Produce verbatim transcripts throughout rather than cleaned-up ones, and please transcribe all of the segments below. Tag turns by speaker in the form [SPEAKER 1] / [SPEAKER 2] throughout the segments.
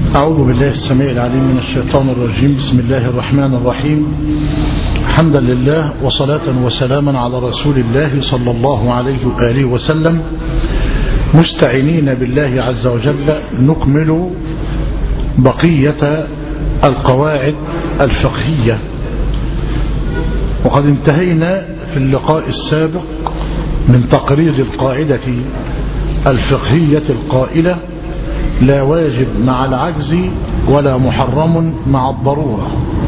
[SPEAKER 1] أعوذ بالله السميع العليم من الشيطان الرجيم. بسم الله الرحمن الرحيم. حمدا لله وصلاة وسلاما على رسول الله صلى الله عليه وآله وسلم، مستعينين بالله عز وجل نكمل بقية القواعد الفقهية. وقد انتهينا في اللقاء السابق من تقرير القاعدة الفقهية القائلة: لا واجب مع العجز ولا محرم مع الضرورة.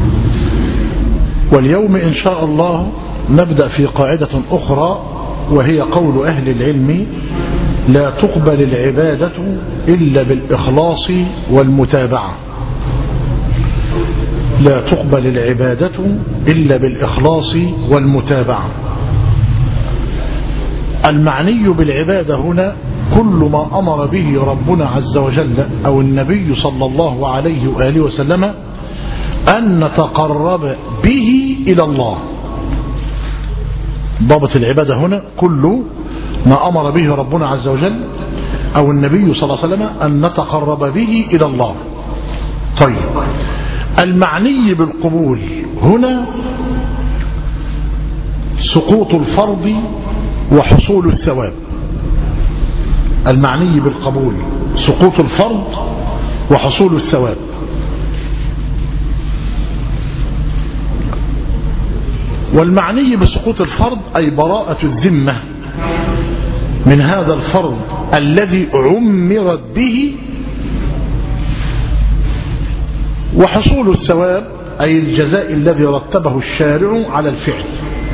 [SPEAKER 1] واليوم إن شاء الله نبدأ في قاعدة أخرى، وهي قول أهل العلم: لا تقبل العبادة إلا بالإخلاص والمتابعة. لا تقبل العبادة إلا بالإخلاص والمتابعة. المعني بالعبادة هنا كل ما أمر به ربنا عز وجل أو النبي صلى الله عليه وآله وسلم أن نتقرب به إلى الله. ضابط العبادة هنا كل ما أمر به ربنا عز وجل أو النبي صلى الله عليه وسلم أن نتقرب به إلى الله. طيب، المعني بالقبول هنا سقوط الفرض وحصول الثواب. المعني بالقبول سقوط الفرض وحصول الثواب. والمعني بسقوط الفرض أي براءة الذمة من هذا الفرض الذي عمرت به، وحصول الثواب أي الجزاء الذي رتبه الشارع على الفعل.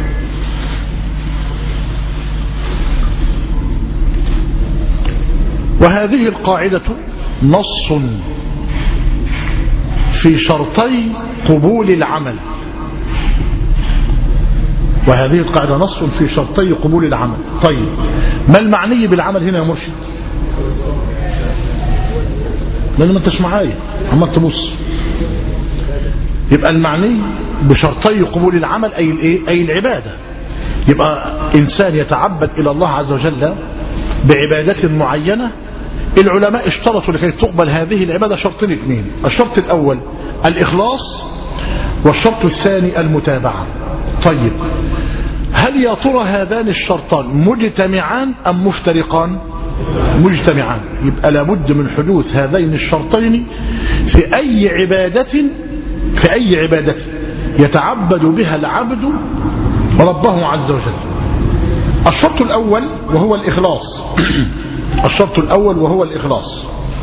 [SPEAKER 1] وهذه القاعدة نص في شرطي قبول العمل. وهذه القاعدة نص في شرطي قبول العمل. طيب، ما المعني بالعمل هنا يا مرشد؟ لأن ما انتش معايا عمال تبص. يبقى المعني بشرطي قبول العمل أي الايه؟ أي العبادة. يبقى إنسان يتعبد إلى الله عز وجل بعبادة معينة. العلماء اشترطوا لكي تقبل هذه العبادة شرطين اثنين: الشرط الأول الإخلاص، والشرط الثاني المتابعة. طيب، هل يا ترى هذان الشرطان مجتمعان أم مفترقان؟ مجتمعان. يبقى لابد من حدوث هذين الشرطين في أي عبادة في أي عبادة يتعبد بها العبد ربه عز وجل. الشرط الأول وهو الإخلاص. الشرط الأول وهو الإخلاص،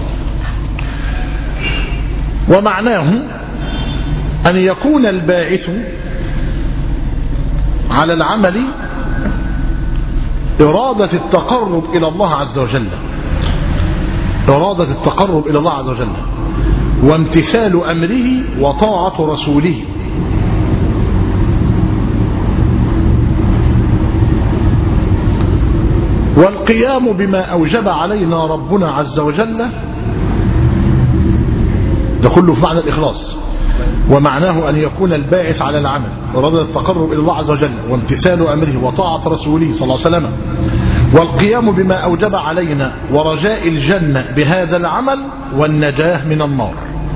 [SPEAKER 1] ومعناه أن يكون الباعث على العمل إرادة التقرب إلى الله عز وجل، إرادة التقرب إلى الله عز وجل، وامتثال أمره وطاعة رسوله. والقيام بما أوجب علينا ربنا عز وجل، ده كله في معنى الإخلاص. ومعناه أن يكون الباعث على العمل إرادة التقرب إلى الله عز وجل، وامتثال أمره وطاعة رسوله صلى الله عليه وسلم، والقيام بما أوجب علينا ورجاء الجنة بهذا العمل والنجاة من النار.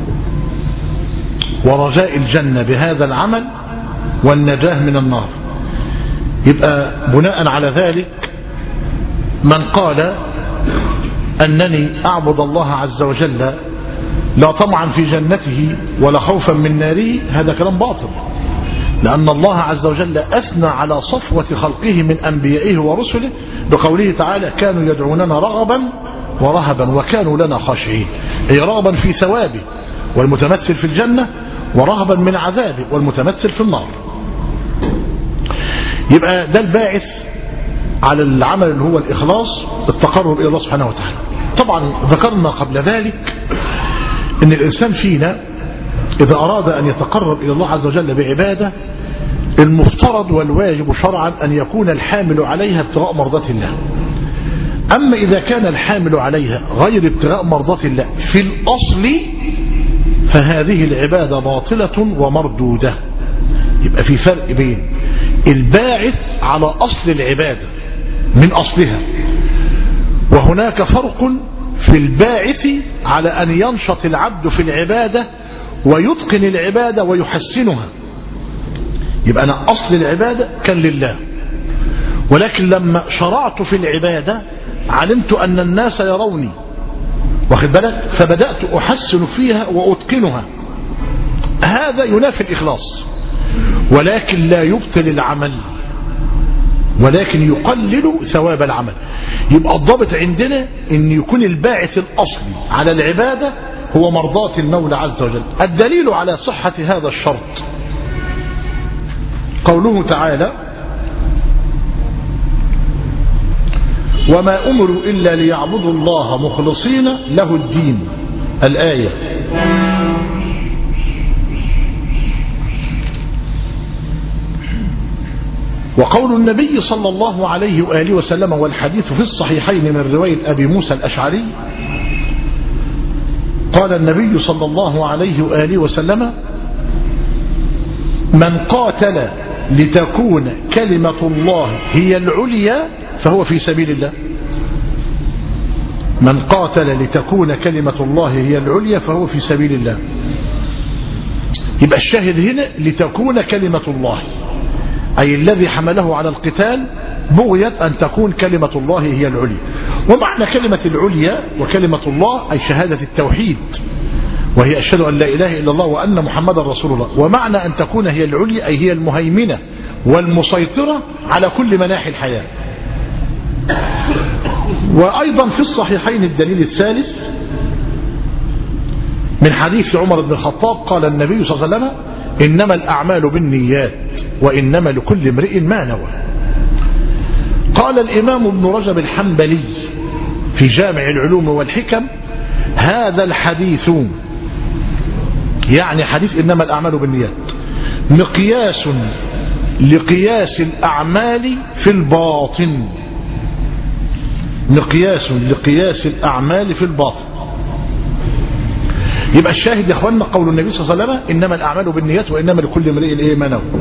[SPEAKER 1] ورجاء الجنة بهذا العمل والنجاة من النار. يبقى بناء على ذلك من قال أنني أعبد الله عز وجل لا طمعا في جنته ولا خوفا من ناره، هذا كلام باطل. لأن الله عز وجل أثنى على صفوة خلقه من أنبيائه ورسله بقوله تعالى: كانوا يدعوننا رغبا ورهبا وكانوا لنا خاشعين. أي رغبا في ثوابه والمتمثل في الجنة، ورهبا من عذابه والمتمثل في النار. يبقى ده الباعث على العمل اللي هو الإخلاص، التقرب إلى الله سبحانه وتعالى. طبعا ذكرنا قبل ذلك أن الإنسان فينا إذا أراد أن يتقرب إلى الله عز وجل بعبادة، المفترض والواجب شرعا أن يكون الحامل عليها ابتغاء مرضات الله. أما إذا كان الحامل عليها غير ابتغاء مرضات الله في الأصل، فهذه العبادة باطلة ومردودة. يبقى في فرق بين الباعث على أصل العبادة من أصلها، وهناك فرق في الباعث على أن ينشط العبد في العبادة ويتقن العبادة ويحسنها. يبقى أنا أصل العبادة كان لله، ولكن لما شرعت في العبادة علمت أن الناس يروني، واخد بالك، فبدأت أحسن فيها وأتقنها. هذا ينافي الإخلاص، ولكن لا يبطل العمل، ولكن يقلل ثواب العمل. يبقى الضابط عندنا أن يكون الباعث الأصلي على العبادة هو مرضاة المولى عز وجل. الدليل على صحة هذا الشرط قوله تعالى: وما أمروا إلا ليعبدوا الله مخلصين له الدين. الآية. وقول النبي صلى الله عليه وآله وسلم، والحديث في الصحيحين من رواية أبي موسى الأشعري، قال النبي صلى الله عليه وآله وسلم: من قاتل لتكون كلمة الله هي العليا فهو في سبيل الله. من قاتل لتكون كلمة الله هي العليا فهو في سبيل الله. يبقى الشاهد هنا لتكون كلمة الله، أي الذي حمله على القتال بغية أن تكون كلمة الله هي العليا. ومعنى كلمة العليا وكلمة الله أي شهادة التوحيد، وهي أشهد أن لا إله إلا الله وأن محمد رسول الله. ومعنى أن تكون هي العليا أي هي المهيمنة والمسيطرة على كل مناحي الحياة. وأيضا في الصحيحين الدليل الثالث من حديث عمر بن الخطاب، قال النبي صلى الله عليه وسلم: إنما الأعمال بالنيات وإنما لكل امرئ ما نوى. قال الإمام ابن رجب الحنبلي في جامع العلوم والحكم: هذا الحديث، يعني حديث إنما الأعمال بالنيات، مقياس لقياس الأعمال في الباطن. مقياس لقياس الأعمال في الباطن. يبقى الشاهد يا اخواننا قول النبي صلى الله عليه وسلم: إنما الأعمال بالنيات وإنما لكل امرئ ايه ما نوى.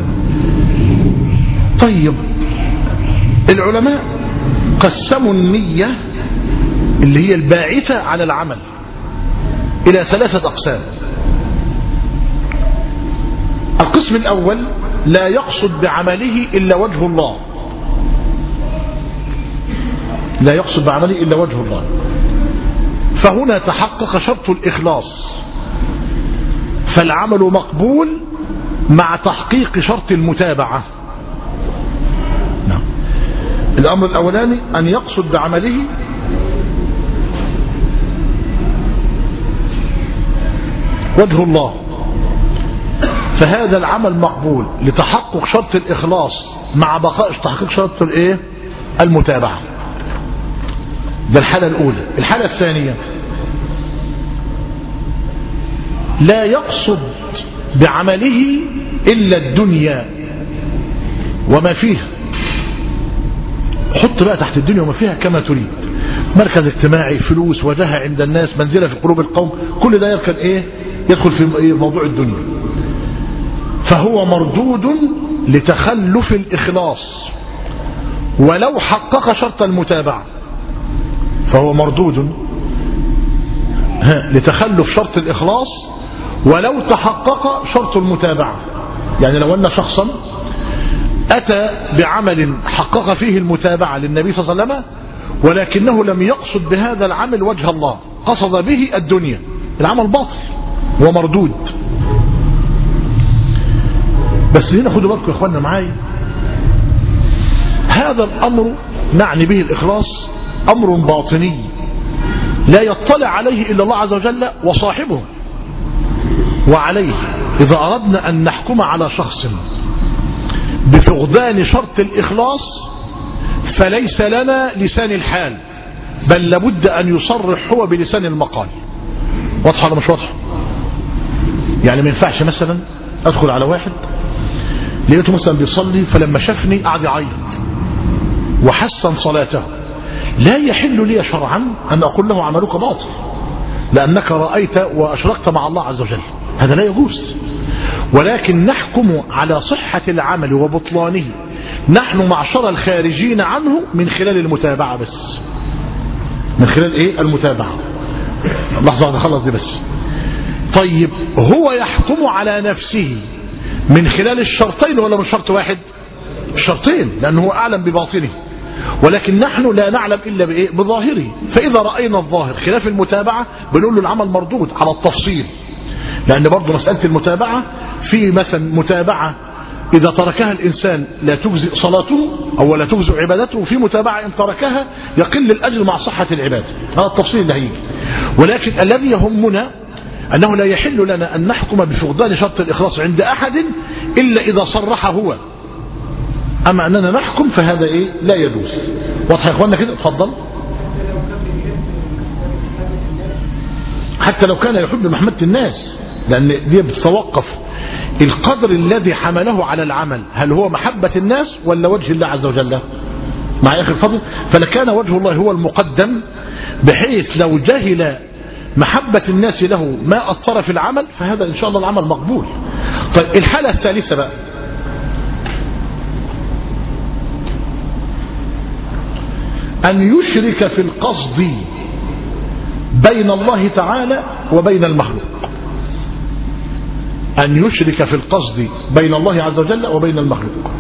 [SPEAKER 1] طيب، العلماء قسموا النية اللي هي الباعثة على العمل إلى ثلاثة أقسام. القسم الأول: لا يقصد بعمله إلا وجه الله، لا يقصد بعمله إلا وجه الله، فهنا تحقق شرط الإخلاص، فالعمل مقبول مع تحقيق شرط المتابعة. نعم. الأمر الأولاني أن يقصد بعمله وجه الله، فهذا العمل مقبول لتحقق شرط الإخلاص مع بقاء تحقيق شرط الإيه؟ المتابعة. ده الحالة الأولى. الحالة الثانية: لا يقصد بعمله إلا الدنيا وما فيها. حط بقى تحت الدنيا وما فيها كما تريد، مركز اجتماعي، فلوس، وجهة عند الناس، منزلة في قلوب القوم، كل ده يركن ايه؟ يدخل في موضوع الدنيا. فهو مردود لتخلف الإخلاص ولو حقق شرط المتابعة، فهو مردود لتخلف شرط الإخلاص ولو تحقق شرط المتابعة. يعني لو أن شخصا أتى بعمل حقق فيه المتابعة للنبي صلى الله عليه وسلم ولكنه لم يقصد بهذا العمل وجه الله، قصد به الدنيا، العمل باطل ومردود. بس هنا خدوا بالكم يا اخوانا معايا، هذا الأمر نعني به الإخلاص أمر باطني لا يطلع عليه إلا الله عز وجل وصاحبه. وعليه إذا أردنا أن نحكم على شخص بفقدان شرط الإخلاص فليس لنا لسان الحال، بل لابد أن يصرح هو بلسان المقال. واضحة ولا مش واضحة؟ يعني ما ينفعش مثلا أدخل على واحد لقيته مثلا بيصلي فلما شافني قعد يعيط وحسن صلاته، لا يحل لي شرعا أن أقول له عملك باطل لأنك رأيت وأشركت مع الله عز وجل، هذا لا يجوز. ولكن نحكم على صحة العمل وبطلانه نحن معشر الخارجين عنه من خلال المتابعة بس. من خلال ايه؟ المتابعة. لحظة واحدة خلص دي بس. طيب هو يحكم على نفسه من خلال الشرطين ولا من شرط واحد؟ الشرطين، لأنه هو أعلم بباطنه، ولكن نحن لا نعلم إلا بإيه؟ بظاهره. فإذا رأينا الظاهر خلاف المتابعة بنقول له العمل مردود على التفصيل، لأن برضو مسألة المتابعة في مثلا متابعة إذا تركها الإنسان لا تجزئ صلاته أو لا تجزئ عبادته، وفي متابعة إن تركها يقل الأجر مع صحة العبادة. هذا التفصيل اللي هيجي. ولكن الذي يهمنا أنه لا يحل لنا أن نحكم بفقدان شرط الإخلاص عند أحد إلا إذا صرح هو. أما أننا نحكم فهذا إيه؟ لا يجوز. واضح يا إخواننا كده؟ اتفضل. حتى لو كان يحب محمد الناس، لأن دي بتتوقف القدر الذي حمله على العمل، هل هو محبة الناس ولا وجه الله عز وجل؟ مع آخر الفضل. فلكان وجه الله هو المقدم، بحيث لو جهل محبة الناس له ما أثر في العمل فهذا إن شاء الله العمل مقبول. طيب الحالة الثالثة بقى، أن يشرك في القصد بين الله تعالى وبين المخلوق. أن يشرك في القصد بين الله عز وجل وبين المخلوق.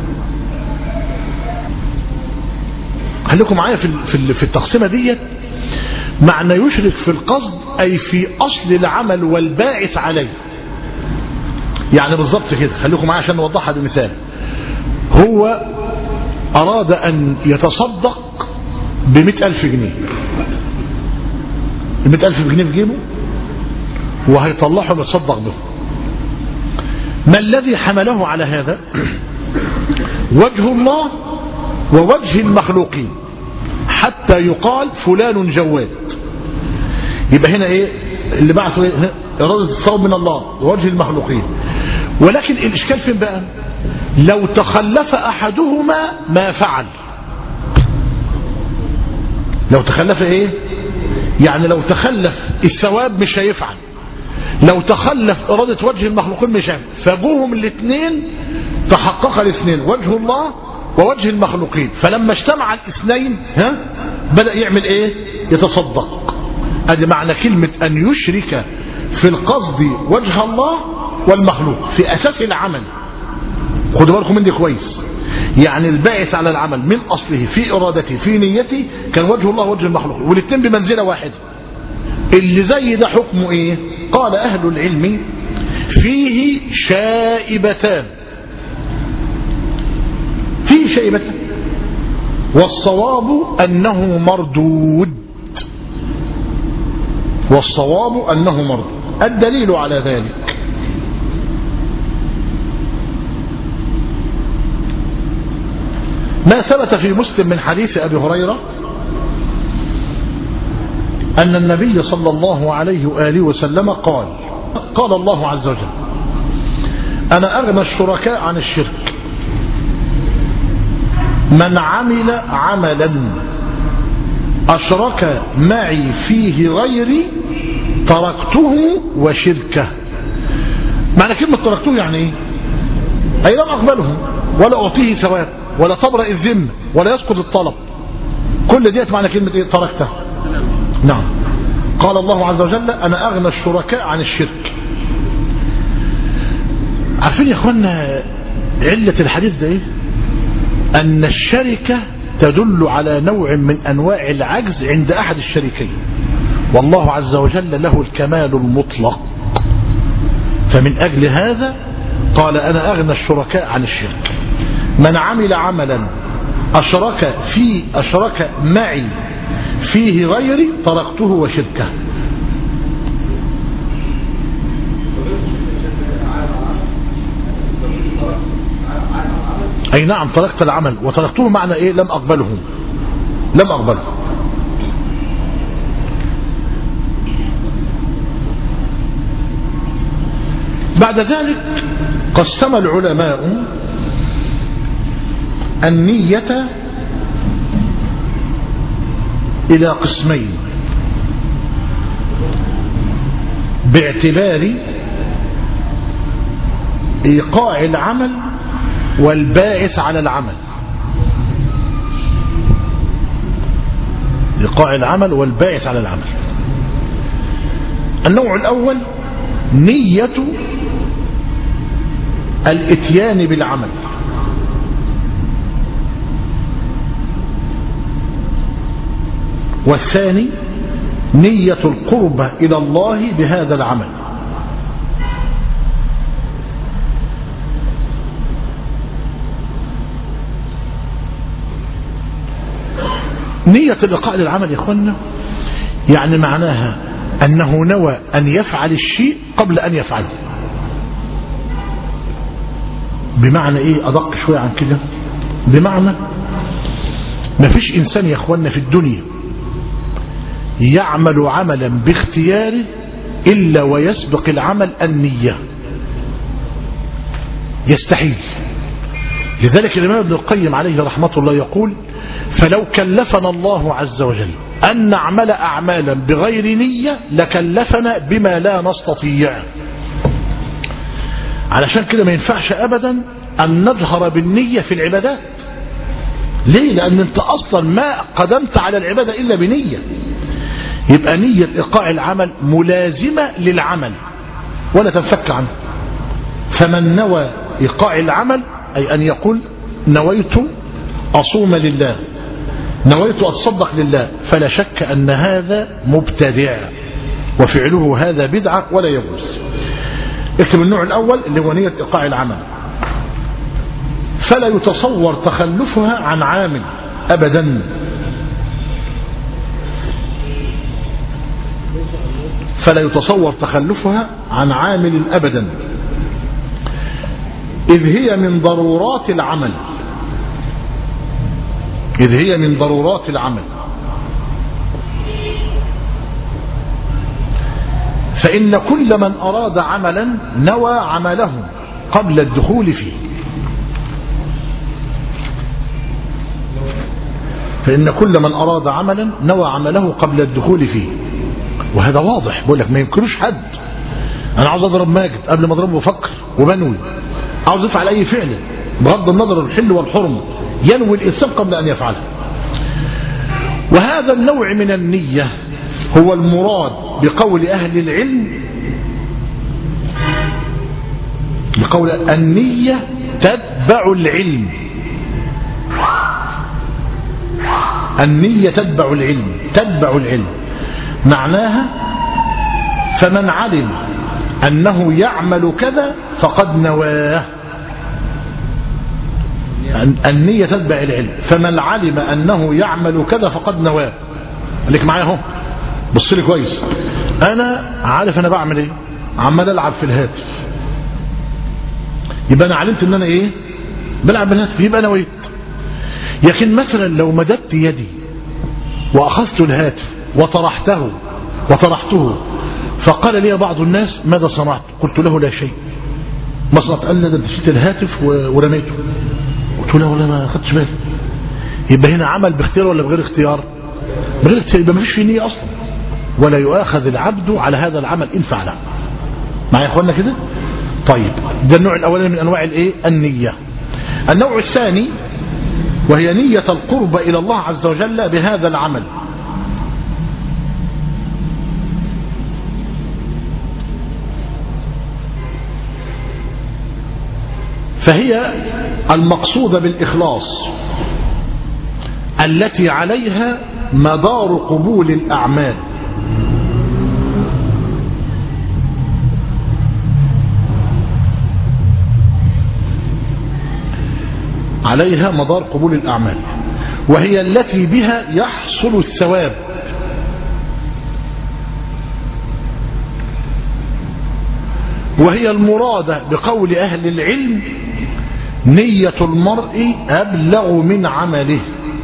[SPEAKER 1] خليكم معايا في في التقسيمة ديت. معنى يشرك في القصد أي في أصل العمل والباعث عليه. يعني بالضبط كده، خليكم معايا عشان نوضحها بمثال. هو أراد أن يتصدق بمئة ألف جنيه، المئة ألف جنيه في جيبه وهيطلعهم يتصدق به. ما الذي حمله على هذا؟ وجه الله ووجه المخلوقين، حتى يقال فلان جواد. يبقى هنا ايه اللي بعثه؟ ايه؟ إرادة الثواب من الله ووجه المخلوقين. ولكن الإشكال فين بقى؟ لو تخلف أحدهما ما فعل. لو تخلف ايه؟ يعني لو تخلف الثواب مش هيفعل، لو تخلف إرادة وجه المخلوقين مش هيفعل. فجوهم الاثنين تحقق الاثنين، وجه الله ووجه المخلوقين. فلما اجتمع الاثنين ها بدأ يعمل ايه؟ يتصدق. ادي معنى كلمة أن يشرك في القصد وجه الله والمخلوق في أساس العمل. خدوا بالكم من دي كويس. يعني الباعث على العمل من أصله في إرادته في نيته كان وجه الله ووجه المخلوق، والاثنين بمنزلة واحدة. اللي زي ده حكمه ايه؟ قال أهل العلم فيه شائبتان. فيه شائبتان، والصواب أنه مردود. والصواب أنه مردود. الدليل على ذلك ما ثبت في مسلم من حديث أبي هريرة أن النبي صلى الله عليه وآله وسلم قال: قال الله عز وجل: أنا أغنى الشركاء عن الشرك، من عمل عملا أشرك معي فيه غيري تركته وشركه. معنى كلمة تركته يعني ايه؟ أي لم أقبله ولا أعطيه ثواب ولا تبرأ الذمة ولا يسقط الطلب. كل ديت معنى كلمة ايه؟ تركته. نعم. قال الله عز وجل: أنا أغنى الشركاء عن الشرك. عارفين يا اخوانا علة الحديث ده ايه؟ أن الشركة تدل على نوع من أنواع العجز عند أحد الشريكين، والله عز وجل له الكمال المطلق. فمن أجل هذا قال: أنا أغنى الشركاء عن الشرك، من عمل عملا أشرك في أشرك معي فيه غيري تركته وشركه. أي نعم، تركت العمل وتركته معنى إيه؟ لم أقبله، لم أقبله. بعد ذلك قسم العلماء النية إلى قسمين باعتبار إيقاع العمل والباعث على العمل. إيقاع العمل والباعث على العمل. النوع الأول نية الاتيان بالعمل، والثاني نية القربة إلى الله بهذا العمل. نية الإيقاع للعمل يا إخوانا يعني معناها أنه نوى أن يفعل الشيء قبل أن يفعله. بمعنى إيه أدق شوية عن كده؟ بمعنى ما فيش إنسان يا إخوانا في الدنيا يعمل عملا باختياره إلا ويسبق العمل النية، يستحيل. لذلك الإمام ابن القيم عليه رحمة الله يقول: فلو كلفنا الله عز وجل أن نعمل أعمالا بغير نية لكلفنا بما لا نستطيع. علشان كده ما ينفعش أبدا أن نجهر بالنية في العبادات. ليه؟ لأن أنت أصلا ما قدمت على العبادة إلا بنية. يبقى نية إيقاع العمل ملازمة للعمل ولا تنفك عنه. فمن نوى إيقاع العمل أي أن يقول نويت أصوم لله، نويت أتصدق لله، فلا شك أن هذا مبتدع وفعله هذا بدعة ولا يجوز. اكتب النوع الأول اللي هو نية إيقاع العمل، فلا يتصور تخلفها عن عامل أبدا. فلا يتصور تخلفها عن عامل أبدا، إذ هي من ضرورات العمل، إذ هي من ضرورات العمل. فإن كل من أراد عملا نوى عمله قبل الدخول فيه. فإن كل من أراد عملا نوى عمله قبل الدخول فيه، وهذا واضح. بقول لك ما يمكنوش حد أنا عاوز أضرب ماجد قبل ما أضربه بفكر وبنوي، عاوز يفعل أي فعل بغض النظر الحل والحرم ينوي الإنسان قبل أن يفعله. وهذا النوع من النية هو المراد بقول أهل العلم، بقول النية تتبع العلم. النية تتبع العلم، تتبع العلم معناها فمن علم أنه يعمل كذا فقد نواه. النية تتبع العلم، فمن علم أنه يعمل كذا فقد نواه. خليك معايا اهو، بص لي كويس. أنا عارف أنا بعمل إيه، عمال ألعب في الهاتف، يبقى أنا علمت أن أنا إيه بلعب بالهاتف، يبقى نويت. لكن مثلا لو مددت يدي وأخذت الهاتف وطرحته وطرحته فقال لي بعض الناس ماذا صنعت؟ قلت له لا شيء. ما صنعت؟ قال لي ده نسيت الهاتف ورميته. قلت له لا ما أخذتش بالي. يبقى هنا عمل باختيار ولا بغير اختيار؟ بغير اختيار، يبقى ما فيش فيه نية أصلا، ولا يؤاخذ العبد على هذا العمل إن فعله. معايا يا اخوانا كده؟ طيب ده النوع الأولاني من أنواع الإيه؟ النية. النوع الثاني وهي نية القرب إلى الله عز وجل بهذا العمل. فهي المقصودة بالإخلاص التي عليها مدار قبول الأعمال. عليها مدار قبول الأعمال، وهي التي بها يحصل الثواب. وهي المرادة بقول أهل العلم نية المرء أبلغ من عمله.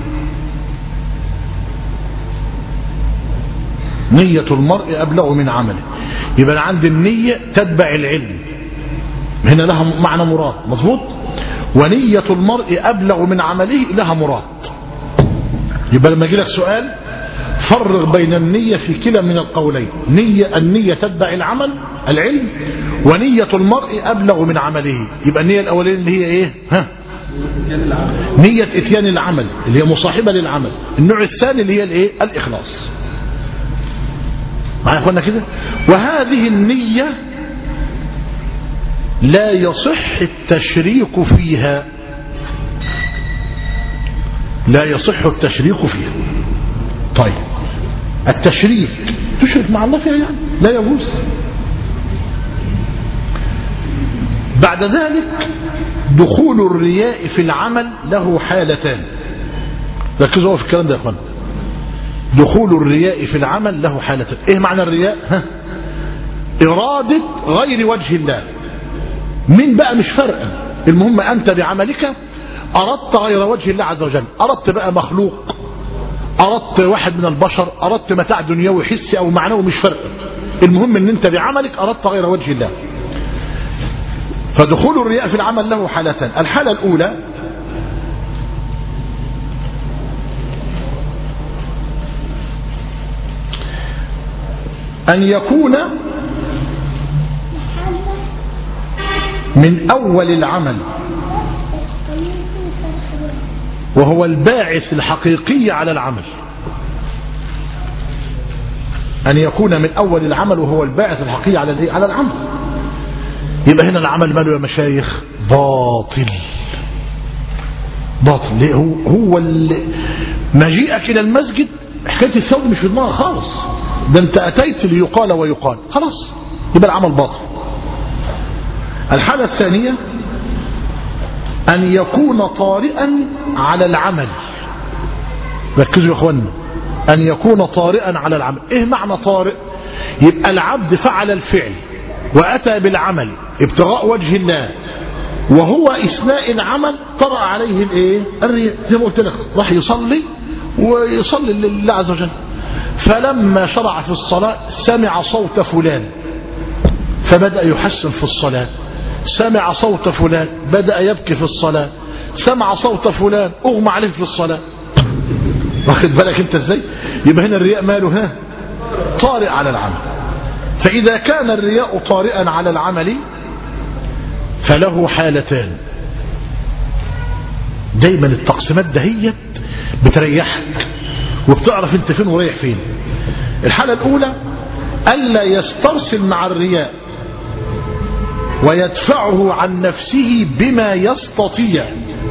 [SPEAKER 1] نية المرء أبلغ من عمله، يبقى عند النية تتبع العلم، هنا لها معنى مراد، مظبوط. ونية المرء أبلغ من عمله لها مراد. يبقى لما يجي لك سؤال فرق بين النية في كلا من القولين، نية النية تتبع العمل العلم، ونية المرء أبلغ من عمله. يبقى النية الأولين اللي هي إيه؟ ها نية اتيان العمل اللي هي مصاحبة للعمل. النوع الثاني اللي هي الايه؟ الإخلاص. معايا اخوانا كده؟ وهذه النية لا يصح التشريك فيها، لا يصح التشريك فيها. طيب التشريك تشرك مع الله فيها يعني لا يجوز. بعد ذلك دخول الرياء في العمل له حالتان. ركزوا في الكلام ده يا اخوان. دخول الرياء في العمل له حالتان. ايه معنى الرياء؟ ها؟ إرادة غير وجه الله. مين بقى مش فارقة، المهم أنت بعملك أردت غير وجه الله عز وجل، أردت بقى مخلوق، أردت واحد من البشر، أردت متاع دنيوي حسي أو معنوي، مش فارقة، المهم أن أنت بعملك أردت غير وجه الله. فدخول الرياء في العمل له حالتان. الحالة الأولى أن يكون من أول العمل وهو الباعث الحقيقي على العمل. أن يكون من أول العمل وهو الباعث الحقيقي على على العمل. يبقى هنا العمل ماله يا مشايخ؟ باطل. باطل. ليه؟ هو, هو مجيئك إلى المسجد حكاية الثوب مش في دماغك خالص، ده أنت أتيت ليقال ويقال، خلاص يبقى العمل باطل. الحالة الثانية أن يكون طارئا على العمل. ركزوا يا اخوانا، أن يكون طارئا على العمل. إيه معنى طارئ؟ يبقى العبد فعل الفعل وأتى بالعمل ابتغاء وجه الله، وهو إثناء العمل طرأ عليه الإيه؟ الرياء. زي ما قلت لك راح يصلي ويصلي لله عز وجل، فلما شرع في الصلاة سمع صوت فلان فبدأ يحسن في الصلاة، سمع صوت فلان بدأ يبكي في الصلاة، سمع صوت فلان أغمى عليه في الصلاة. واخد بالك انت ازاي؟ يبقى هنا الرياء ماله؟ ها؟ طارئ على العمل. فإذا كان الرياء طارئا على العمل فله حالتان. دايما التقسيمات دهيت بتريحك وبتعرف انت فين ورايح فين. الحالة الأولى ألا يسترسل مع الرياء ويدفعه عن نفسه بما يستطيع.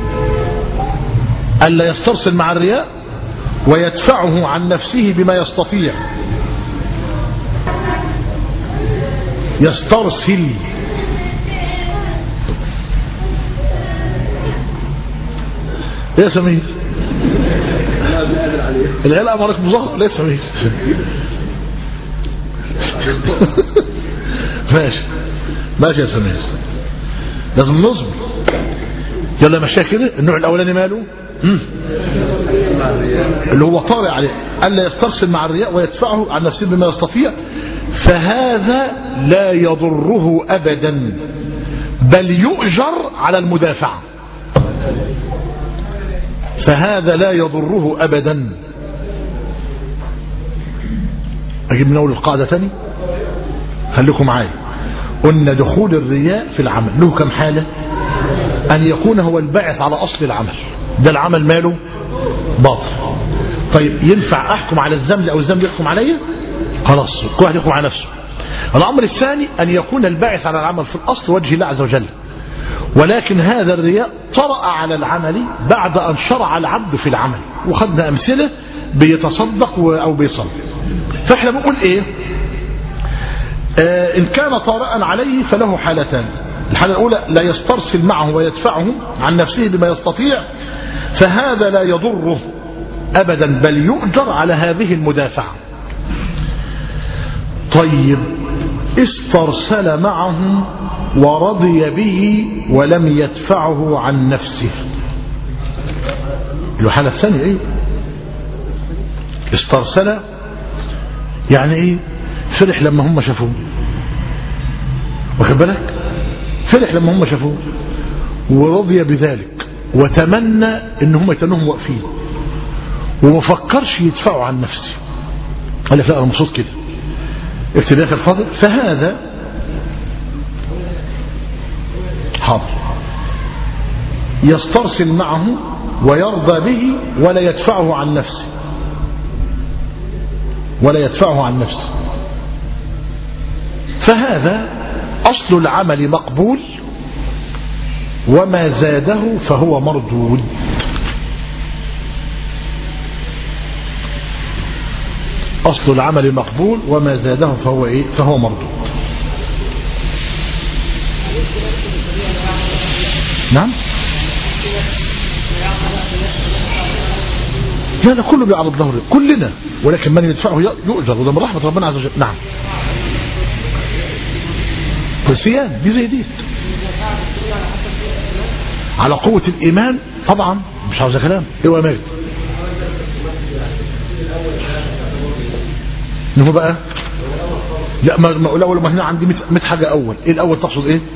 [SPEAKER 1] ألا يسترسل مع الرياء ويدفعه عن نفسه بما يستطيع. يسترسل يا سمير العيال أمرك مظهر ليه سمير؟ ماشي ماشي يا سمير، لازم نصبر. يلا مشاها كده. النوع الأولاني ماله؟ اللي هو طارئ عليه. ألا يسترسل مع الرياء ويدفعه عن نفسه بما يستطيع، فهذا لا يضره أبدا بل يؤجر على المدافعة. فهذا لا يضره أبدا. أجيب من أول القاعدة تاني، خليكم معايا. قلنا دخول الرياء في العمل له كم حالة؟ أن يكون هو الباعث على أصل العمل، ده العمل ماله؟ باطل. طيب ينفع أحكم على الذنب أو الذنب يحكم علي؟ خلاص كل واحد يحكم على نفسه. الأمر الثاني أن يكون الباعث على العمل في الأصل وجه الله عز وجل، ولكن هذا الرياء طرأ على العمل بعد أن شرع العبد في العمل، وخدنا أمثلة بيتصدق أو بيصلي. فإحنا بنقول إيه؟ آه إن كان طارئا عليه فله حالتان. الحالة الأولى لا يسترسل معه ويدفعه عن نفسه بما يستطيع، فهذا لا يضره أبدا بل يؤجر على هذه المدافعة. طيب استرسل معه ورضي به ولم يدفعه عن نفسه، الحالة الثانية ايه؟ استرسل يعني ايه؟ فرح لما هم شافوه، واخد بالك؟ فرح لما هم شافوه ورضي بذلك وتمنى ان هم يتنهم واقفين وما فكرش يدفعوا عن نفسه. قال لك لا انا مبسوط كده. اكتب يا الفاضل. فهذا حاضر يسترسل معه ويرضى به ولا يدفعه عن نفسه ولا يدفعه عن نفسه فهذا أصل العمل مقبول وما زاده فهو مردود. أصل العمل مقبول وما زاده فهو إيه؟ فهو مردود. نعم. لا لا كله بيعرض له كلنا، ولكن من يدفعه يؤجر، وده من رحمة ربنا عز وجل. نعم. الصيام دي زي دي على قوة الإيمان طبعا، مش عاوز كلام. ايوه يا ماجد. نهو بقى لا ما ما الاول ما هنا عندي مية حاجة. اول ايه الاول تقصد ايه؟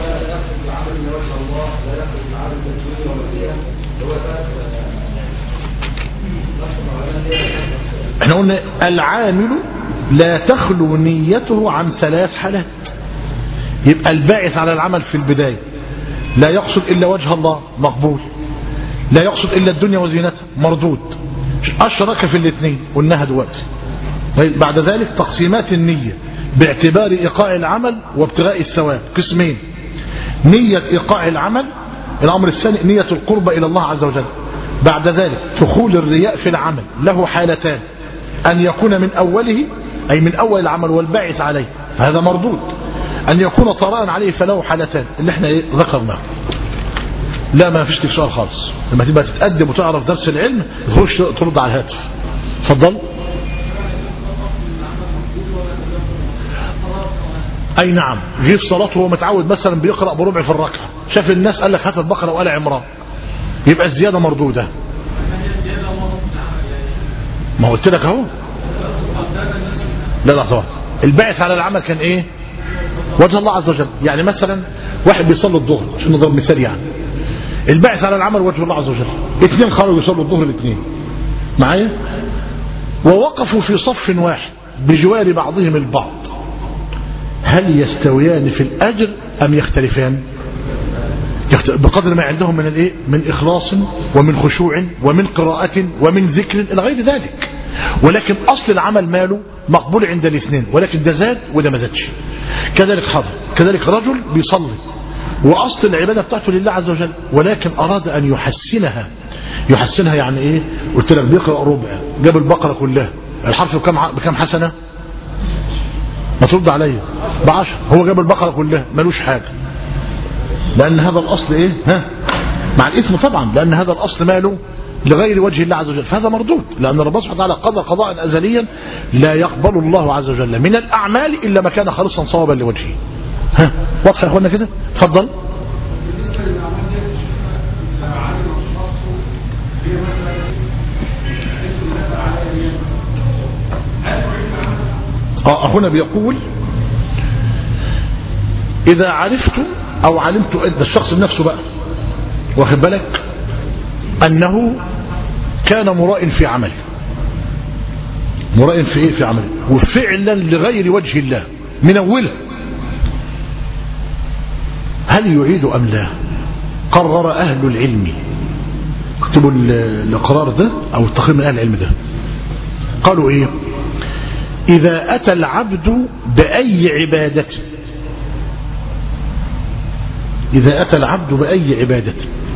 [SPEAKER 1] احنا قلنا العامل لا تخلو نيته عن ثلاث حالات. يبقى الباعث على العمل في البداية لا يقصد إلا وجه الله مقبول، لا يقصد إلا الدنيا وزينتها مردود. أشرك في الاثنين قلناها دلوقتي. بعد ذلك تقسيمات النية باعتبار إيقاع العمل وابتغاء الثواب قسمين: نية إيقاع العمل، الأمر الثاني نية القربة إلى الله عز وجل. بعد ذلك دخول الرياء في العمل له حالتان: أن يكون من أوله أي من أول العمل والباعث عليه فهذا مردود، أن يكون طراء عليه فله حالتان اللي احنا ايه ذكرناه. لا ما فيش تكسار خالص. لما تبقى تتقدم وتعرف درس العلم تخش ترد على الهاتف. اتفضل. اي نعم. جه في صلاته وهو متعود مثلا بيقرأ بربع في الركعة، شاف الناس قال لك هات البقرة وآل عمران، يبقى الزيادة مردودة. ما قلت لك اهو. لا لا طبعا الباعث على العمل كان ايه؟ وجه الله عز وجل. يعني مثلا واحد بيصلي الظهر عشان نضرب مثال، يعني الباعث على العمل وجه الله عز وجل، اثنين خرجوا يصلوا الظهر الاثنين معايا ووقفوا في صف واحد بجوار بعضهم البعض، هل يستويان في الأجر أم يختلفان؟ بقدر ما عندهم من الايه؟ من إخلاص ومن خشوع ومن قراءة ومن ذكر إلى غير ذلك. ولكن أصل العمل ماله مقبول عند الاثنين، ولكن ده زاد وده ما زادش. كذلك حاضر، كذلك رجل بيصلي وأصل العبادة بتاعته لله عز وجل، ولكن أراد أن يحسنها. يحسنها يعني إيه؟ قلت لك بيقرأ ربع، جاب البقرة كلها، الحرف بكم بكم حسنة؟ ما ترد عليا بعشر. هو جاب البقرة كلها ملوش حاجة، لأن هذا الأصل إيه؟ ها؟ مع الإثم طبعا، لأن هذا الأصل ماله لغير وجه الله عز وجل، فهذا مردود، لأن ربنا سبحانه وتعالى قضى قضاء أزليا لا يقبل الله عز وجل من الأعمال إلا ما كان خالصا صوابا لوجهه. ها واضح يا أخوانا كده؟ اتفضل. اه أخونا بيقول إذا عرفت أو علمت ده الشخص بنفسه بقى واخد بالك أنه كان مراء في عمله، مراء في إيه؟ في عمله، وفعلا لغير وجه الله من أوله، هل يعيد أم لا؟ قرر أهل العلم، اكتبوا القرار ده أو التقرير من أهل العلم ده، قالوا إيه؟ إذا أتى العبد بأي عبادة، إذا أتى العبد بأي عبادة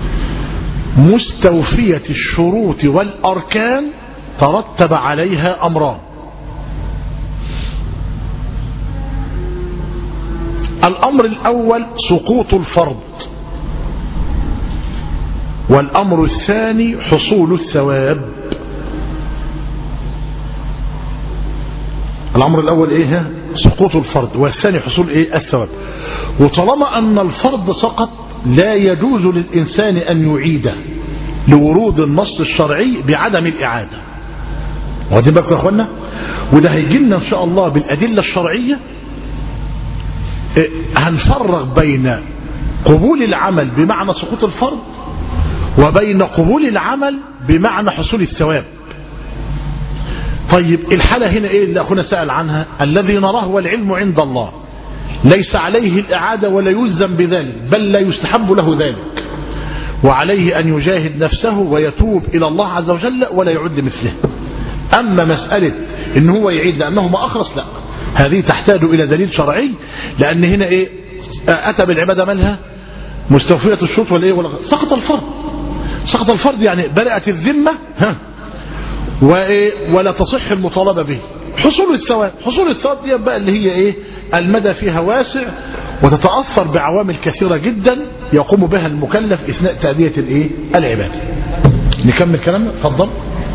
[SPEAKER 1] مستوفية الشروط والأركان ترتب عليها أمران: الأمر الأول سقوط الفرض، والأمر الثاني حصول الثواب. الأمر الأول إيه؟ سقوط الفرض، والثاني حصول إيه؟ الثواب. وطالما أن الفرض سقط لا يجوز للإنسان أن يعيده لورود النص الشرعي بعدم الإعادة. واخدين بالكم يا أخوانا؟ وده هيجي لنا إن شاء الله بالأدلة الشرعية. هنفرق بين قبول العمل بمعنى سقوط الفرض وبين قبول العمل بمعنى حصول الثواب. طيب الحالة هنا إيه اللي أخونا سأل عنها؟ الذي نراه والعلم عند الله ليس عليه الإعادة ولا يلزم بذلك، بل لا يستحب له ذلك، وعليه أن يجاهد نفسه ويتوب إلى الله عز وجل ولا يعد مثله. أما مسألة إن هو يعيد لأنه ما أخلص، لا، هذه تحتاج إلى دليل شرعي، لأن هنا إيه أتى بالعبادة مالها مستوفية الشروط ولا إيه ولا سقط الفرض. سقط الفرض يعني بدأت الذمة ها وإيه ولا تصح المطالبة به. حصول الثواب، حصول الثواب دي بقى اللي هي إيه المدى فيها واسع وتتأثر بعوامل كثيرة جدا يقوم بها المكلف اثناء تأدية الايه العبادة. نكمل كلامنا، اتفضل.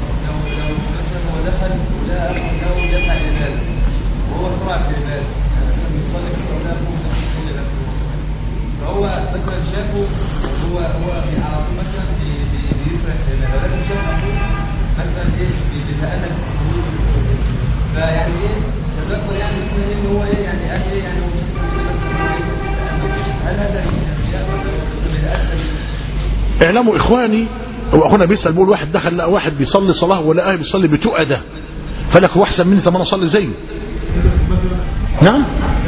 [SPEAKER 2] فهو مثلا شافه هو هو في عرفه مثلا بيفرح ولكن شاف مثلا ايه بيتألم فيعني ايه تذكر يعني ان هو ايه يعني قال ايه يعني هل هذا
[SPEAKER 1] اعلموا اخواني، واخونا بيسأل بيقول واحد دخل لقى واحد بيصلي صلاة ولقاه بيصلي بتؤدة فلك هو احسن مني، طب انا اصلي زيه. نعم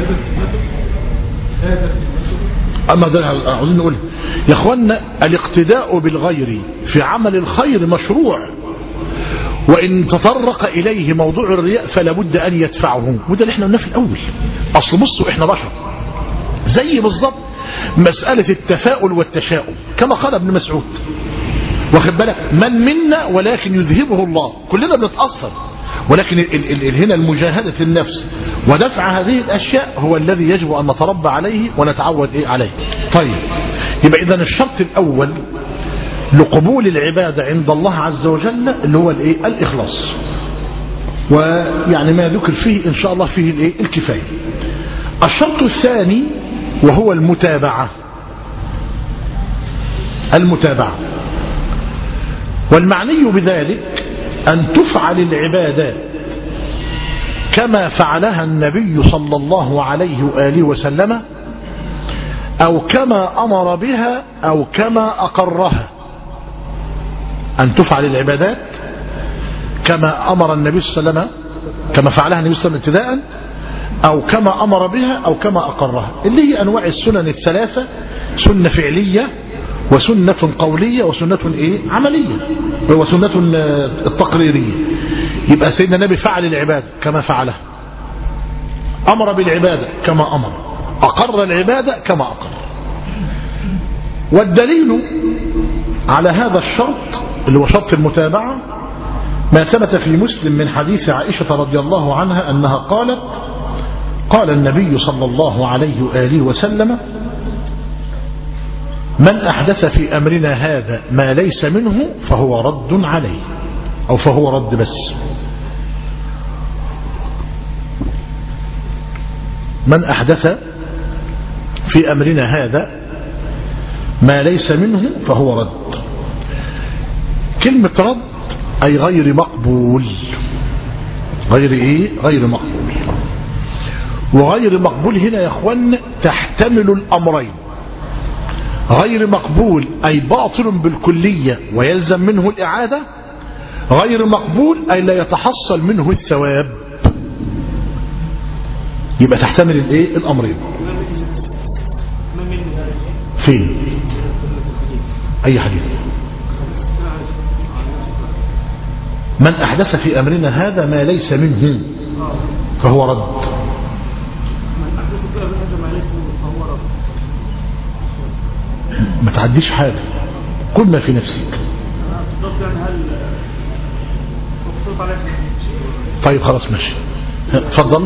[SPEAKER 1] أما ده عاوزين نقول يا اخوانا الاقتداء بالغير في عمل الخير مشروع، وإن تطرق إليه موضوع الرياء فلا بد أن يدفعه، وده اللي احنا قلناه في الأول. أصل بصوا احنا بشر زي بالضبط مسألة التفاؤل والتشاؤم كما قال ابن مسعود، واخد بالك من منا ولكن يذهبه الله، كلنا بنتأثر، ولكن ال ال هنا المجاهدة النفس ودفع هذه الأشياء هو الذي يجب أن نتربى عليه ونتعود إيه عليه. طيب يبقى إذن الشرط الأول لقبول العبادة عند الله عز وجل اللي هو الإيه الإخلاص، ويعني ما ذكر فيه إن شاء الله فيه الإيه الكفاية. الشرط الثاني وهو المتابعة. المتابعة والمعني بذلك أن تفعل العبادات كما فعلها النبي صلى الله عليه وآله وسلم أو كما أمر بها أو كما أقرها. أن تفعل العبادات كما أمر النبي صلى الله عليه وسلم، كما فعلها النبي صلى الله عليه وسلم ابتداء، أو كما أمر بها أو كما أقرها، اللي هي أنواع السنن الثلاثة: سنة فعلية وسنة قولية وسنة إيه عملية وسنة التقريرية. يبقى سيدنا النبي فعل العبادة كما فعلها، أمر بالعبادة كما أمر، أقر العبادة كما أقر. والدليل على هذا الشرط اللي هو شرط المتابعة ما ثبت في مسلم من حديث عائشة رضي الله عنها أنها قالت: قال النبي صلى الله عليه وآله وسلم: من أحدث في أمرنا هذا ما ليس منه فهو رد عليه، أو فهو رد بس. من أحدث في أمرنا هذا ما ليس منه فهو رد. كلمة رد أي غير مقبول. غير إيه؟ غير مقبول. وغير مقبول هنا يا أخوان تحتمل الأمرين: غير مقبول أي باطل بالكلية ويلزم منه الإعادة، غير مقبول أي لا يتحصل منه الثواب. يبقى تحتمل الايه الأمرين. فين أي حديث؟ من أحدث في أمرنا هذا ما ليس منه فهو رد. ما تعديش حاجة، كل ما في نفسك. طيب خلاص ماشي، اتفضل.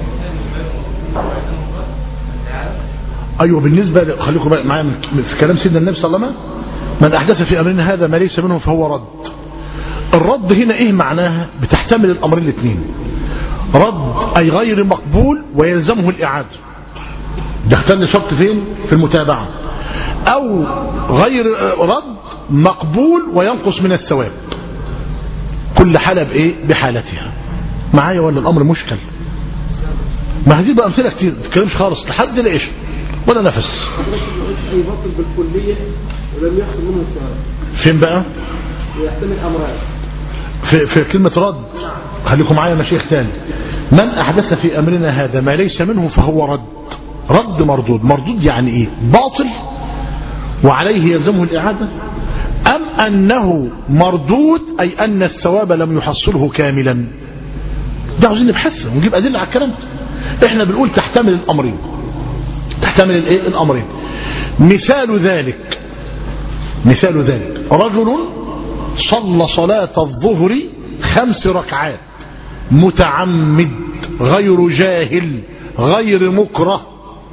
[SPEAKER 1] ايوه بالنسبة خليكم معايا في كلام سيدنا النبي صلى الله عليه وسلم: من احدث في امرنا هذا ما ليس منه فهو رد. الرد هنا ايه معناها؟ بتحتمل الامرين الاثنين: رد اي غير مقبول ويلزمه الاعادة، ده اختل شرط فين؟ في المتابعة. او غير رد مقبول وينقص من الثواب. كل حالة بايه؟ بحالتها. معايا ولا الامر مشكل؟ ما هذه بقى امثله كتير، ما تتكلمش خالص لحد العيش ولا نفس.
[SPEAKER 2] اي باطل بالكليه ولم يحصل منه الثواب.
[SPEAKER 1] فين بقى؟
[SPEAKER 2] يحتمل امرين.
[SPEAKER 1] في في كلمه رد. خليكم معايا مشايخ ثاني: من احدث في امرنا هذا ما ليس منه فهو رد. رد مردود. مردود يعني ايه؟ باطل وعليه يلزمه الإعادة، أم أنه مردود أي أن الثواب لم يحصله كاملا؟ ده عاوزين نبحثه ونجيب أدلة على الكلام ده. احنا بنقول تحتمل الأمرين، تحتمل الايه الأمرين. مثال ذلك مثال ذلك رجل صلى صلاة الظهر خمس ركعات متعمد غير جاهل غير مكره،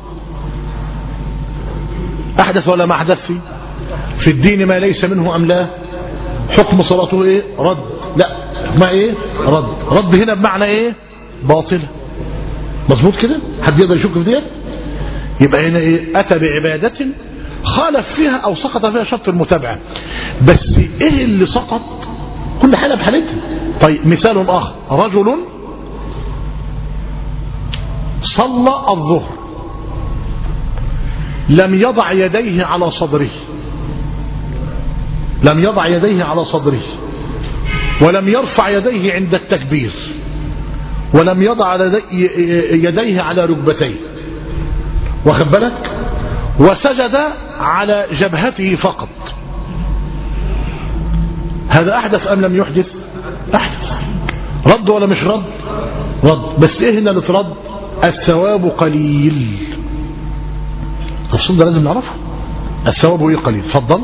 [SPEAKER 1] أحدث ولا ما أحدث فيه في الدين ما ليس منه أم لا؟ حكم صلاته ايه؟ رد. لا ما ايه؟ رد. رد هنا بمعنى ايه؟ باطلة. مظبوط كده؟ حد يقدر يشك في ديت؟ يبقى هنا ايه؟ أتى بعبادة خالف فيها أو سقط فيها شرط المتابعة، بس ايه اللي سقط؟ كل حالة بحالتها. طيب مثال آخر، رجل صلى الظهر لم يضع يديه على صدره، لم يضع يديه على صدره ولم يرفع يديه عند التكبير ولم يضع يديه على ركبتيه، واخد بالك؟ وسجد على جبهته فقط، هذا أحدث أم لم يحدث؟ أحدث. رد ولا مش رد؟ رد. بس إيه هنا اللي ترد؟ الثواب قليل. التفصيل ده لازم نعرفه، الثواب ايه قليل. اتفضل.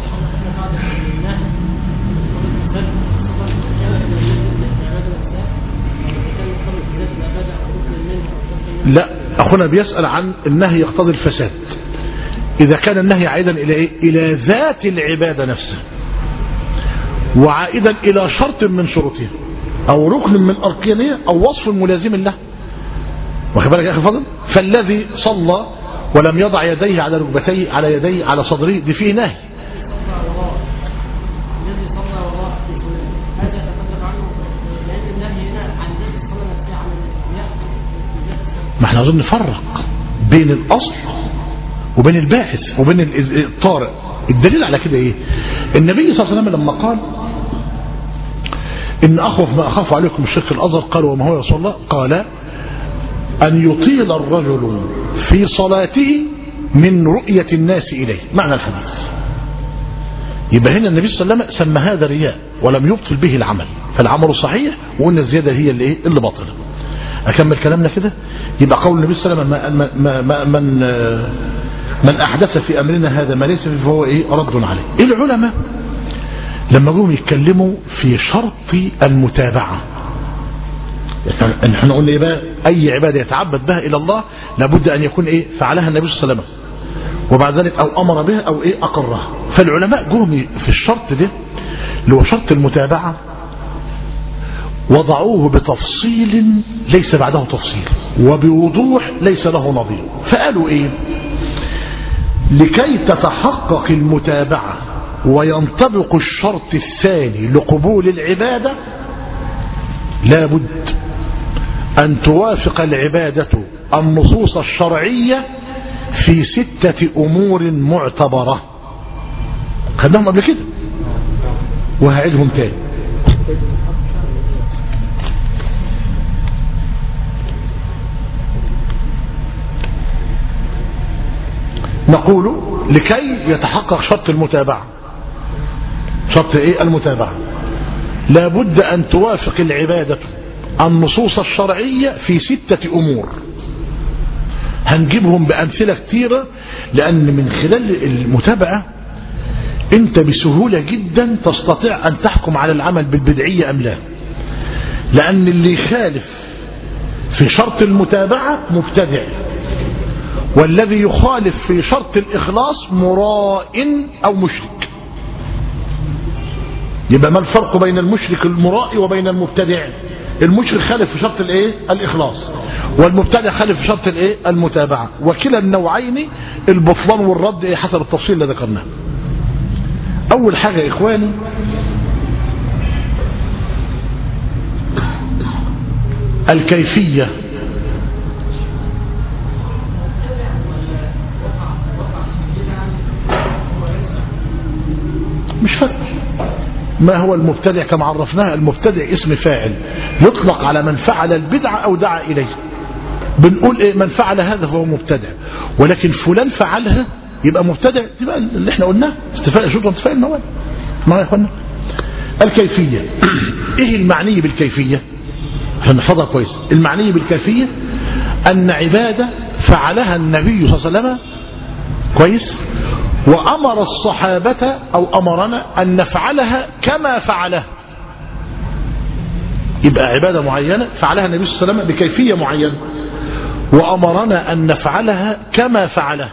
[SPEAKER 1] لا أخونا بيسأل عن النهي يقتضي الفساد، إذا كان النهي عائدا إلى إيه؟ إلى ذات العبادة نفسها، وعائدا إلى شرط من شروطها أو ركن من أركانها أو وصف ملازم له، واخد بالك يا أخي فضل؟ فالذي صلى ولم يضع يديه على ركبتيه على يديه على صدره دي فيه نهي. ما احنا عاوزين نفرق بين الأصل وبين الباحث وبين الطارئ. الدليل على كده ايه؟ النبي صلى الله عليه وسلم لما قال إن أخوف ما أخاف عليكم الشرك الأصغر، قال وما هو يا رسول الله؟ قال أن يطيل الرجل في صلاته من رؤية الناس إليه، معنى الحديث. يبقى هنا النبي صلى الله عليه وسلم سمى هذا رياء ولم يبطل به العمل، فالعمل صحيح وقلنا الزيادة هي اللي, إيه؟ اللي باطلة. أكمل كلامنا كده. يبقى قول النبي صلى الله عليه وسلم من, من, من أحدث في أمرنا هذا ما ليس فيه فهو إيه؟ رد عليه. العلماء لما جم يتكلموا في شرط المتابعة، نحن قلنا إيه بقى؟ أي عبادة يتعبد بها إلى الله لابد أن يكون إيه؟ فعلها النبي صلى الله عليه وسلم وبعد ذلك أو أمر بها أو إيه؟ أقرها. فالعلماء جم في الشرط ده اللي هو شرط المتابعة وضعوه بتفصيل ليس بعده تفصيل وبوضوح ليس له نظير. فقالوا إيه؟ لكي تتحقق المتابعة وينطبق الشرط الثاني لقبول العبادة لابد أن توافق العبادة النصوص الشرعية في ستة أمور معتبرة. خدناهم قبل كده وهعيدهم تاني. نقول لكي يتحقق شرط المتابعة، شرط ايه؟ المتابعة لابد أن توافق العبادة النصوص الشرعية في ستة أمور. هنجيبهم بأمثلة كثيرة، لأن من خلال المتابعة أنت بسهولة جدا تستطيع أن تحكم على العمل بالبدعية أم لا، لأن اللي يخالف في شرط المتابعة مبتدع، والذي يخالف في شرط الإخلاص مراء أو مشرك. يبقى ما الفرق بين المشرك المراء وبين المبتدع؟ المشرك خالف في شرط الايه؟ الإخلاص، والمبتدع خالف في شرط الايه؟ المتابعة. وكلا النوعين البطلان والرد ايه؟ حسب التفصيل اللي ذكرناه. أول حاجة يا إخواني الكيفية. مش فرق. ما هو المبتدع كما عرفناه؟ المبتدع اسم فاعل يطلق على من فعل البدعة أو دعا إليه. بنقول إيه؟ من فعل هذا هو مبتدع، ولكن فلان فعلها يبقى مبتدع يبقى اللي احنا قلناه استفاء الشروط وانتفاء الموانع. ما يا اخوانا الكيفية ايه المعني بالكيفية عشان نحفظها كويس؟ المعني بالكيفية ان عبادة فعلها النبي صلى الله عليه وسلم كويس وامر الصحابة او امرنا ان نفعلها كما فعلها. يبقى عبادة معينة فعلها النبي صلى الله عليه وسلم بكيفية معينة وامرنا ان نفعلها كما فعلها.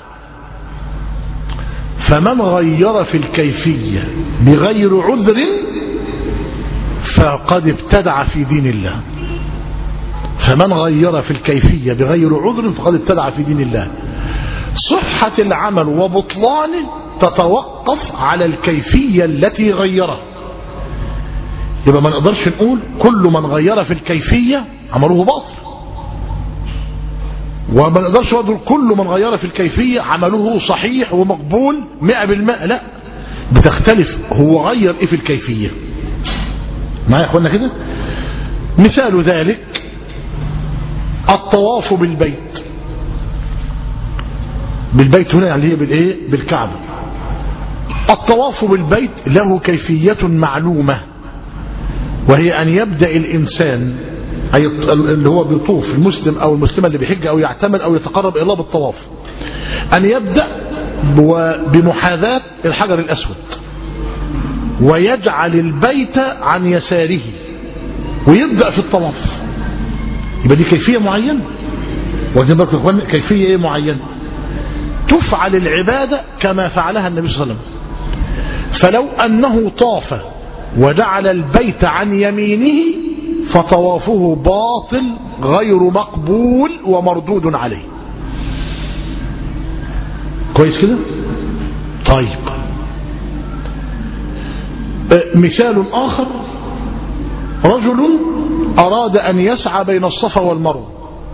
[SPEAKER 1] فمن غير في الكيفية بغير عذر فقد ابتدع في دين الله. فمن غير في الكيفية بغير عذر فقد ابتدع في دين الله. صحة العمل وبطلانه تتوقف على الكيفية التي غيره. يبقى ما نقدرش نقول كل من غير في الكيفية عمله باطل، وما نقدرش نقول كل من غير في الكيفية عمله صحيح ومقبول مئة بالمئة. لا، بتختلف هو غير ايه في الكيفية. معايا يا اخوانا كده؟ مثال ذلك الطواف بالبيت. بالبيت هنا يعني هي بالايه؟ بالكعبة. الطواف بالبيت له كيفية معلومة، وهي ان يبدأ الانسان أي اللي هو بيطوف المسلم أو المسلمة اللي بيحج أو يعتمر أو يتقرب إلى الله بالطواف، أن يبدأ بمحاذاة الحجر الأسود ويجعل البيت عن يساره ويبدأ في الطواف. يبقى دي كيفية معينة. واخدين بالكم يا اخوان؟ كيفية ايه معينة؟ تفعل العبادة كما فعلها النبي صلى الله عليه وسلم. فلو أنه طاف وجعل البيت عن يمينه فطوافه باطل غير مقبول ومردود عليه. كويس كده؟ طيب مثال آخر، رجل أراد أن يسعى بين الصفا والمروة،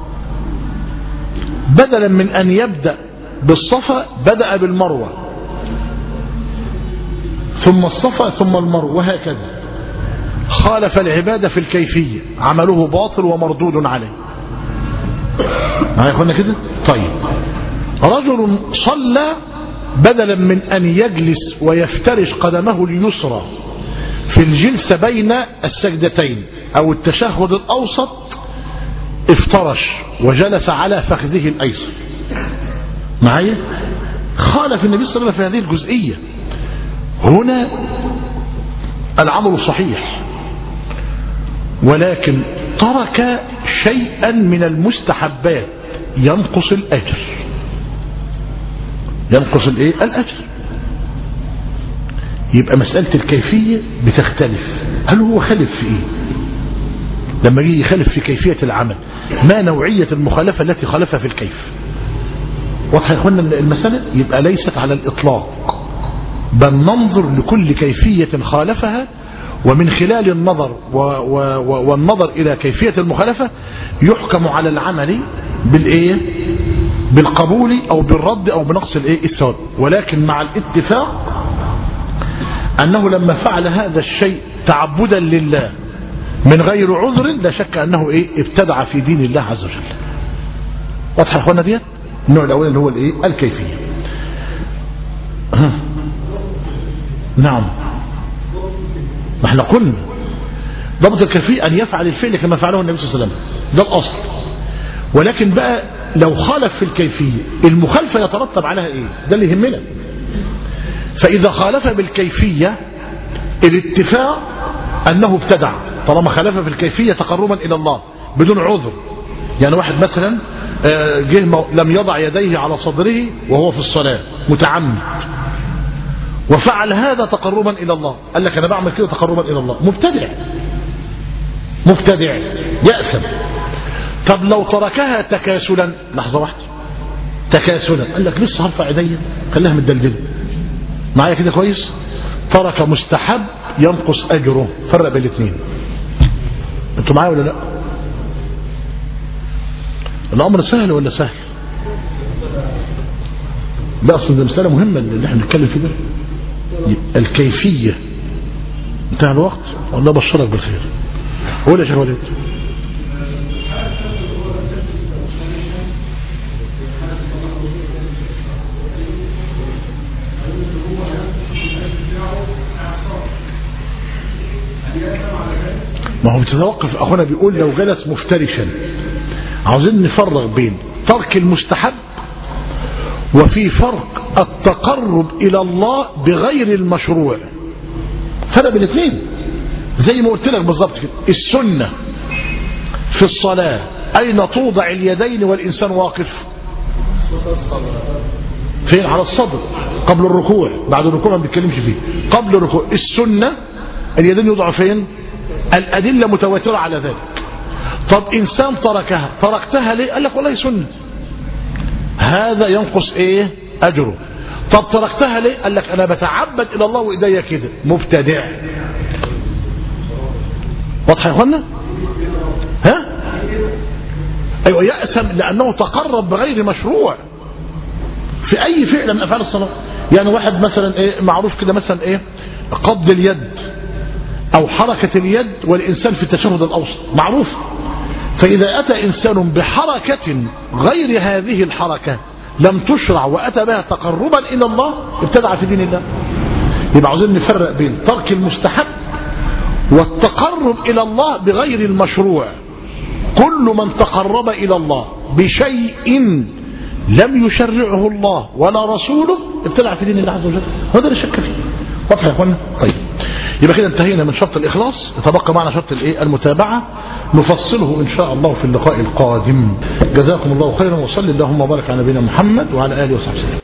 [SPEAKER 1] بدلا من أن يبدأ بالصفا بدأ بالمروة ثم الصفا ثم المروة وهكذا. خالف العبادة في الكيفية، عمله باطل ومردود عليه. معايا يا اخوانا كده؟ طيب رجل صلى بدلا من أن يجلس ويفترش قدمه اليسرى في الجلسة بين السجدتين أو التشهد الأوسط، افترش وجلس على فخذه الأيسر. معايا؟ خالف النبي صلى الله عليه وسلم في هذه الجزئية. هنا العمل صحيح، ولكن ترك شيئا من المستحبات ينقص الأجر. ينقص الايه؟ الأجر. يبقى مسألة الكيفية بتختلف. هل هو خالف في ايه؟ لما يجي يخالف في كيفية العمل، ما نوعية المخالفة التي خالفها في الكيف؟ واضح يا اخوانا المسألة؟ يبقى ليست على الإطلاق، بل ننظر لكل كيفية خالفها، ومن خلال النظر و و و والنظر إلى كيفية المخالفة يحكم على العمل بالإيه؟ بالقبول أو بالرد أو بنقص الإيه؟ الثواب. ولكن مع الاتفاق أنه لما فعل هذا الشيء تعبدا لله من غير عذر لا شك أنه إيه؟ ابتدع في دين الله عز وجل. واضح يا اخوانا ديت؟ النوع الأول اللي هو الإيه؟ الكيفية. نعم، ما احنا قلنا ضبط الكيفية أن يفعل الفعل كما فعله النبي صلى الله عليه وسلم، ده الأصل. ولكن بقى لو خالف في الكيفية المخالفة يترتب عليها إيه؟ ده اللي يهمنا. فإذا خالف بالكيفية الاتفاق أنه ابتدع طالما خالف في الكيفية تقربا إلى الله بدون عذر. يعني واحد مثلا جه لم يضع يديه على صدره وهو في الصلاة متعمد وفعل هذا تقربا إلى الله، قال لك أنا بعمل كده تقربا إلى الله، مبتدع مبتدع يأثم. طب لو تركها تكاسلا، لحظة واحدة، تكاسلا قال لك لسه هرفع ايديا خليها متدلدله، معايا كده كويس؟ ترك مستحب ينقص أجره. فرق بين الاثنين. انتوا معايا ولا لا؟ الأمر سهل ولا سهل؟ ده أصلا ده مسألة مهمة اللي احنا بنتكلم فيه ده. الكيفية. انتهى الوقت والله بشرك بالخير. قول يا شيخ وليد. ما هو بتتوقف أخونا بيقول لو جلس مفترشا. عاوزين نفرق بين ترك المستحب وفي فرق التقرب إلى الله بغير المشروع. فرق بين الاثنين زي ما قلت لك بالظبط كده. السنة في الصلاة أين توضع اليدين والإنسان واقف؟ فين؟ على الصدر قبل الركوع. بعد الركوع ما بنتكلمش فيه. قبل الركوع السنة اليدين يوضعوا فين؟ الأدلة متواترة على ذلك. طب إنسان تركها، تركتها ليه؟ قال لك والله سنة، هذا ينقص ايه؟ أجره. طب تركتها ليه؟ قال لك أنا بتعبد إلى الله وإيديا كده. مبتدع. واضح يا اخوانا؟ ها؟ أيوة يأثم لأنه تقرب بغير مشروع في أي فعل من أفعال الصلاة. يعني واحد مثلا إيه معروف كده مثلا إيه قبض اليد أو حركة اليد والإنسان في التشهد الأوسط معروف. فإذا أتى إنسان بحركة غير هذه الحركة لم تشرع وأتى بها تقربا إلى الله ابتدع في دين الله. يبقى عاوزين نفرق بين ترك المستحب والتقرب إلى الله بغير المشروع. كل من تقرب إلى الله بشيء لم يشرعه الله ولا رسوله ابتدع في دين الله عز وجل. هذا لا شك فيه. واضح يا اخوانا؟ طيب يبقى كده انتهينا من شرط الإخلاص. يتبقى معنا شرط الايه؟ المتابعة، نفصله إن شاء الله في اللقاء القادم. جزاكم الله خيرا، وصلي اللهم وبارك على نبينا محمد وعلى آله وصحبه وسلم.